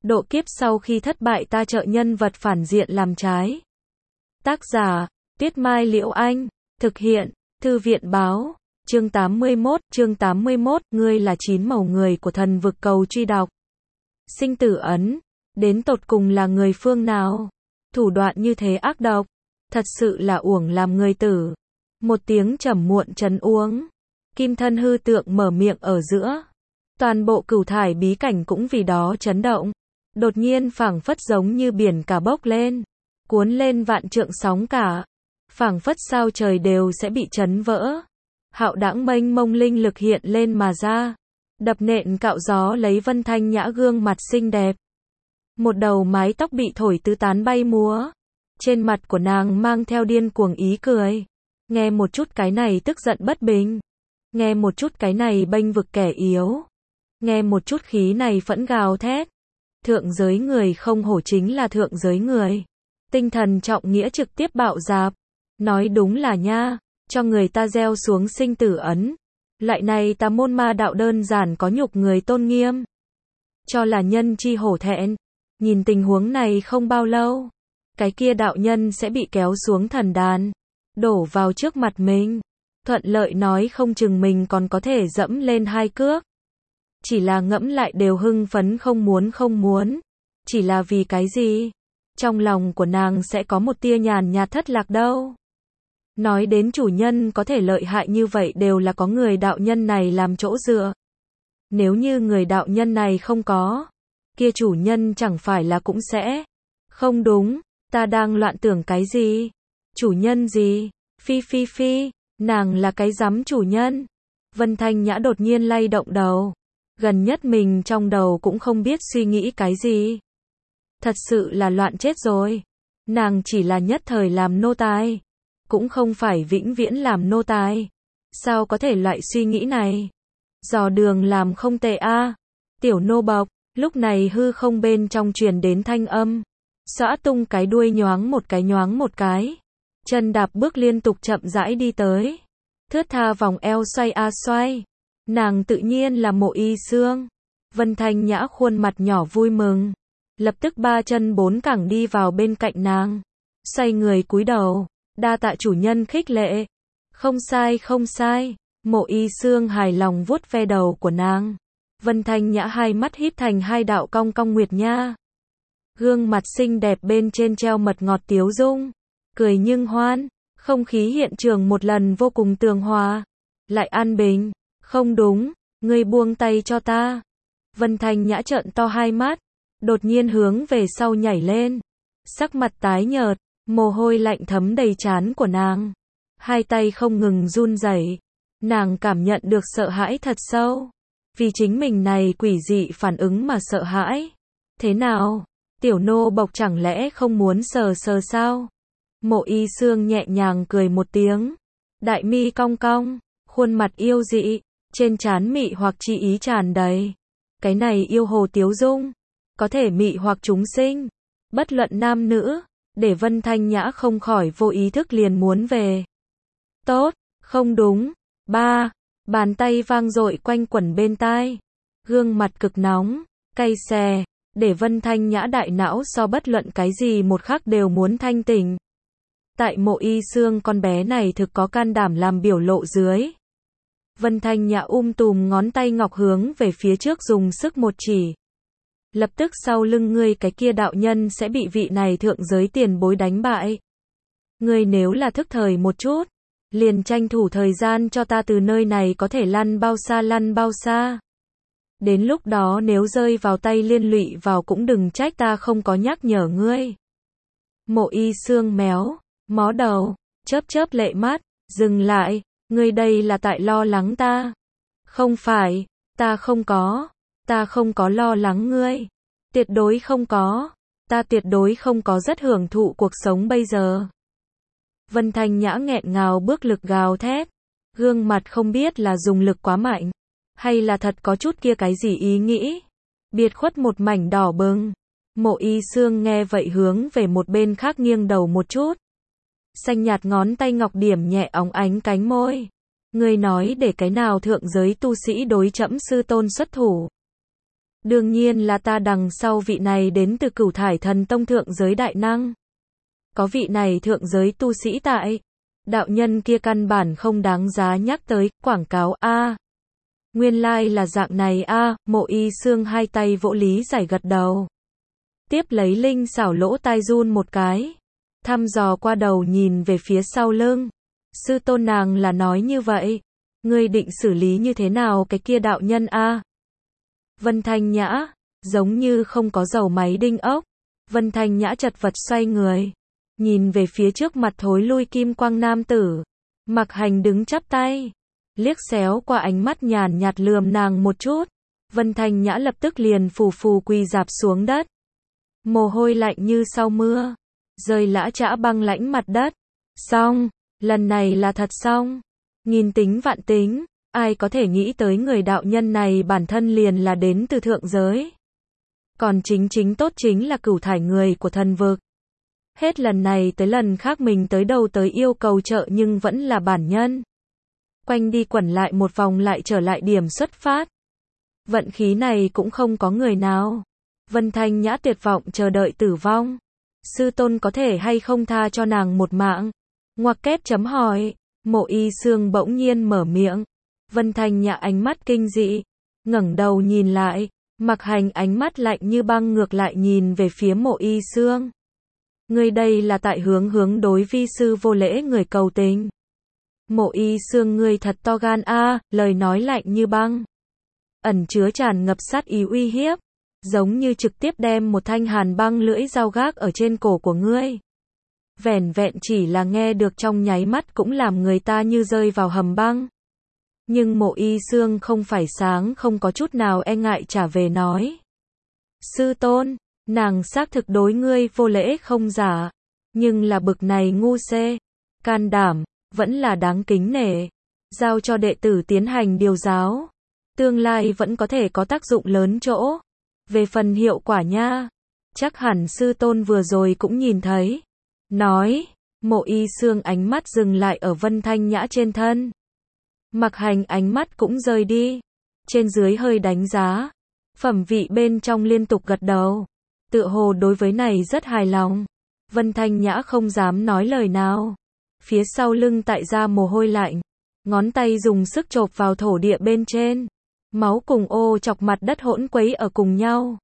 Độ kiếp sau khi thất bại ta trợ nhân vật phản diện làm trái. Tác giả, Tuyết Mai Liễu Anh. Thực hiện, Thư viện báo. Chương 81, ngươi là 9 màu người của thần vực cầu truy đọc. Sinh tử ấn, đến tột cùng là người phương nào? Thủ đoạn như thế ác độc, thật sự là uổng làm người tử. Một tiếng trầm muộn trấn uống. Kim thân hư tượng mở miệng ở giữa. Toàn bộ cửu thải bí cảnh cũng vì đó chấn động. Đột nhiên phảng phất giống như biển cả bốc lên, cuốn lên vạn trượng sóng cả. Phảng phất sao trời đều sẽ bị chấn vỡ. Hạo đãng mênh mông linh lực hiện lên mà ra, đập nện cạo gió lấy Vân Thanh Nhã gương mặt xinh đẹp. Một đầu mái tóc bị thổi tứ tán bay múa. Trên mặt của nàng mang theo điên cuồng ý cười. Nghe một chút cái này tức giận bất bình. Nghe một chút cái này bênh vực kẻ yếu. Nghe một chút khí này phẫn gào thét. Thượng giới người không hổ chính là thượng giới người. Tinh thần trọng nghĩa trực tiếp bạo dạp. Nói đúng là nha, cho người ta gieo xuống sinh tử ấn. Loại này tà môn ma đạo đơn giản có nhục người tôn nghiêm. Cho là nhân chi hổ thẹn. Nhìn tình huống này không bao lâu, cái kia đạo nhân sẽ bị kéo xuống thần đàn, đổ vào trước mặt mình. Thuận lợi nói không chừng mình còn có thể dẫm lên hai cước. Chỉ là ngẫm lại đều hưng phấn không muốn. Chỉ là vì cái gì? Trong lòng của nàng sẽ có một tia nhàn nhạt thất lạc đâu. Nói đến chủ nhân có thể lợi hại như vậy đều là có người đạo nhân này làm chỗ dựa. Nếu như người đạo nhân này không có, kia chủ nhân chẳng phải là cũng sẽ. Không đúng, ta đang loạn tưởng cái gì? Chủ nhân gì? Phi, nàng là cái rắm chủ nhân. Vân Thanh Nhã đột nhiên lay động đầu. Gần nhất mình trong đầu cũng không biết suy nghĩ cái gì. Thật sự là loạn chết rồi. Nàng chỉ là nhất thời làm nô tài, cũng không phải vĩnh viễn làm nô tài. Sao có thể loại suy nghĩ này? Dò đường làm không tệ a, tiểu nô bộc. Lúc này hư không bên trong truyền đến thanh âm. Xõa tung cái đuôi nhoáng một cái. Chân đạp bước liên tục chậm rãi đi tới. Thướt tha vòng eo xoay a xoay. Nàng tự nhiên là Mộ Y Xương. Vân Thanh Nhã khuôn mặt nhỏ vui mừng. Lập tức ba chân bốn cẳng đi vào bên cạnh nàng. Xoay người cúi đầu. Đa tạ chủ nhân khích lệ. Không sai. Mộ Y Xương hài lòng vuốt ve đầu của nàng. Vân Thanh Nhã hai mắt híp thành hai đạo cong cong nguyệt nha. Gương mặt xinh đẹp bên trên treo mật ngọt tiếu dung. Cười nhưng hoan. Không khí hiện trường một lần vô cùng tường hòa. Lại an bình. Không đúng, ngươi buông tay cho ta. Vân Thanh Nhã trợn to hai mắt. Đột nhiên hướng về sau nhảy lên. Sắc mặt tái nhợt, mồ hôi lạnh thấm đầy trán của nàng. Hai tay không ngừng run rẩy. Nàng cảm nhận được sợ hãi thật sâu. Vì chính mình này quỷ dị phản ứng mà sợ hãi. Thế nào? Tiểu nô bộc chẳng lẽ không muốn sờ sao? Mộ Y Xương nhẹ nhàng cười một tiếng. Đại mi cong cong, khuôn mặt yêu dị, trên trán mị hoặc chi ý tràn đầy. Cái này yêu hồ tiếu dung, có thể mị hoặc chúng sinh, bất luận nam nữ, để Vân Thanh Nhã không khỏi vô ý thức liền muốn về. Tốt, không đúng. Ba, bàn tay vang dội quanh quẩn bên tai. Gương mặt cực nóng, cay xè, để Vân Thanh Nhã đại não so bất luận cái gì một khắc đều muốn thanh tỉnh. Tại Mộ Y Xương con bé này thực có can đảm làm biểu lộ dưới. Vân Thanh Nhã tùm ngón tay ngọc hướng về phía trước dùng sức một chỉ. Lập tức sau lưng ngươi cái kia đạo nhân sẽ bị vị này thượng giới tiền bối đánh bại. Ngươi nếu là thức thời một chút, liền tranh thủ thời gian cho ta từ nơi này có thể lăn bao xa. Đến lúc đó nếu rơi vào tay liên lụy vào cũng đừng trách ta không có nhắc nhở ngươi. Mộ Y Xương méo mó đầu, chớp lệ mắt, dừng lại, ngươi đây là tại lo lắng ta. Không phải, ta không có lo lắng ngươi. Tuyệt đối không có, ta tuyệt đối không có rất hưởng thụ cuộc sống bây giờ. Vân Thanh Nhã nghẹn ngào bước lực gào thét, gương mặt không biết là dùng lực quá mạnh, hay là thật có chút kia cái gì ý nghĩ. Biệt khuất một mảnh đỏ bừng. Mộ Y Xương nghe vậy hướng về một bên khác nghiêng đầu một chút. Xanh nhạt ngón tay ngọc điểm nhẹ óng ánh cánh môi. Ngươi nói để cái nào thượng giới tu sĩ đối trẫm sư tôn xuất thủ. Đương nhiên là ta đằng sau vị này đến từ Cửu Thải Thần Tông thượng giới đại năng. Có vị này thượng giới tu sĩ tại. Đạo nhân kia căn bản không đáng giá nhắc tới, quảng cáo a. Nguyên lai là dạng này a, Mộ Y Xương hai tay vỗ lý giải gật đầu. Tiếp lấy linh xảo lỗ tai run một cái. Thăm dò qua đầu nhìn về phía sau lưng. Sư tôn nàng là nói như vậy. Ngươi định xử lý như thế nào cái kia đạo nhân a? Vân Thanh Nhã, giống như không có dầu máy đinh ốc. Vân Thanh Nhã chật vật xoay người. Nhìn về phía trước mặt thối lui kim quang nam tử. Mặc Hành đứng chắp tay. Liếc xéo qua ánh mắt nhàn nhạt lườm nàng một chút. Vân Thanh Nhã lập tức liền phù phù quỳ rạp xuống đất. Mồ hôi lạnh như sau mưa. Rơi lã chã băng lãnh mặt đất. Xong, lần này là thật xong. Nghìn tính vạn tính, ai có thể nghĩ tới người đạo nhân này bản thân liền là đến từ thượng giới. Còn chính tốt chính là Cửu Thải người của thần vực. Hết lần này tới lần khác mình tới đâu tới yêu cầu trợ nhưng vẫn là bản nhân. Quanh đi quẩn lại một vòng lại trở lại điểm xuất phát. Vận khí này cũng không có người nào. Vân Thanh Nhã tuyệt vọng chờ đợi tử vong. Sư tôn có thể hay không tha cho nàng một mạng? Ngoặc kép chấm hỏi. Mộ Y Xương bỗng nhiên mở miệng. Vân Thanh Nhã ánh mắt kinh dị. Ngẩng đầu nhìn lại. Mặc Hành ánh mắt lạnh như băng ngược lại nhìn về phía Mộ Y Xương. Ngươi đây là tại hướng đối vi sư vô lễ người cầu tình. Mộ Y Xương ngươi thật to gan a, lời nói lạnh như băng. Ẩn chứa tràn ngập sát ý uy hiếp. Giống như trực tiếp đem một thanh hàn băng lưỡi dao gác ở trên cổ của ngươi. Vẻn vẹn chỉ là nghe được trong nháy mắt cũng làm người ta như rơi vào hầm băng. Nhưng Mộ Y Xương không phải sáng không có chút nào e ngại trả về nói. Sư tôn, nàng xác thực đối ngươi vô lễ không giả. Nhưng là bực này ngu xê, can đảm, vẫn là đáng kính nể. Giao cho đệ tử tiến hành điều giáo. Tương lai vẫn có thể có tác dụng lớn chỗ. Về phần hiệu quả nha, chắc hẳn sư tôn vừa rồi cũng nhìn thấy. Nói, Mộ Y Xương ánh mắt dừng lại ở Vân Thanh Nhã trên thân. Mặc Hành ánh mắt cũng rơi đi. Trên dưới hơi đánh giá. Phẩm vị bên trong liên tục gật đầu. Tựa hồ đối với này rất hài lòng. Vân Thanh Nhã không dám nói lời nào. Phía sau lưng tại ra mồ hôi lạnh. Ngón tay dùng sức chộp vào thổ địa bên trên. Máu cùng ô chọc mặt đất hỗn quấy ở cùng nhau.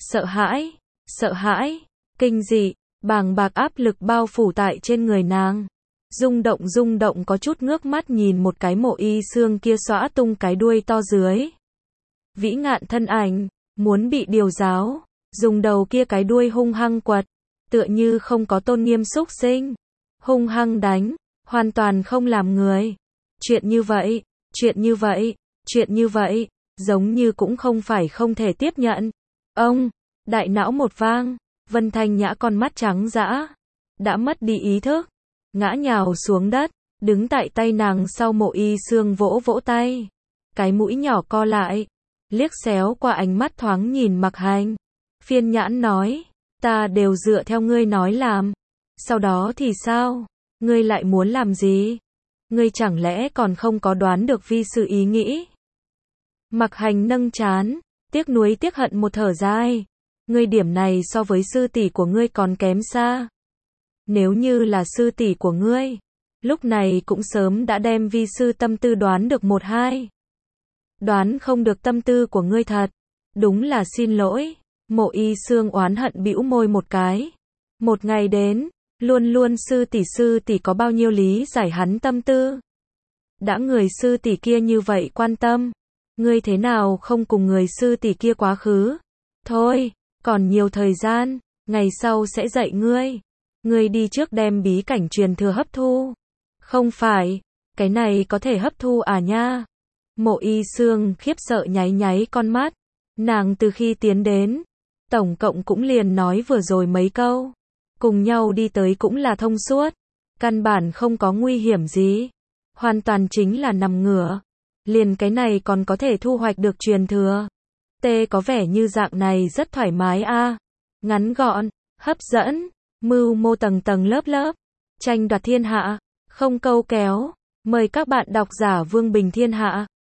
Sợ hãi, kinh dị, bàng bạc áp lực bao phủ tại trên người nàng. Rung động có chút ngước mắt nhìn một cái Mộ Y Xương kia xõa tung cái đuôi to dưới. Vĩ ngạn thân ảnh, muốn bị điều giáo, dùng đầu kia cái đuôi hung hăng quật, tựa như không có tôn nghiêm xúc sinh. Hung hăng đánh, hoàn toàn không làm người. Chuyện như vậy, giống như cũng không phải không thể tiếp nhận. Ông, đại não một vang, Vân Thanh Nhã con mắt trắng dã, đã mất đi ý thức, ngã nhào xuống đất, đứng tại tay nàng sau Mộ Y Xương vỗ vỗ tay, cái mũi nhỏ co lại, liếc xéo qua ánh mắt thoáng nhìn Mặc Hành, phiên nhãn nói, ta đều dựa theo ngươi nói làm, sau đó thì sao, ngươi lại muốn làm gì, ngươi chẳng lẽ còn không có đoán được vi sư ý nghĩ? Mặc Hành nâng trán, tiếc nuối tiếc hận một thở dài. Ngươi điểm này so với sư tỷ của ngươi còn kém xa. Nếu như là sư tỷ của ngươi, lúc này cũng sớm đã đem vi sư tâm tư đoán được một hai. Đoán không được tâm tư của ngươi thật. Đúng là xin lỗi. Mộ Y Xương oán hận bĩu môi một cái. Một ngày đến, luôn sư tỷ có bao nhiêu lý giải hắn tâm tư. Đã người sư tỷ kia như vậy quan tâm. Ngươi thế nào không cùng người sư tỷ kia quá khứ? Thôi, còn nhiều thời gian, ngày sau sẽ dạy ngươi. Ngươi đi trước đem bí cảnh truyền thừa hấp thu. Không phải, cái này có thể hấp thu à nha? Mộ Y Xương khiếp sợ nháy con mắt. Nàng từ khi tiến đến, tổng cộng cũng liền nói vừa rồi mấy câu. Cùng nhau đi tới cũng là thông suốt. Căn bản không có nguy hiểm gì. Hoàn toàn chính là nằm ngửa. Liền cái này còn có thể thu hoạch được truyền thừa. Tê có vẻ như dạng này rất thoải mái a. Ngắn gọn, hấp dẫn, mưu mô tầng lớp. Tranh đoạt thiên hạ, không câu kéo. Mời các bạn độc giả Vương Bình Thiên Hạ.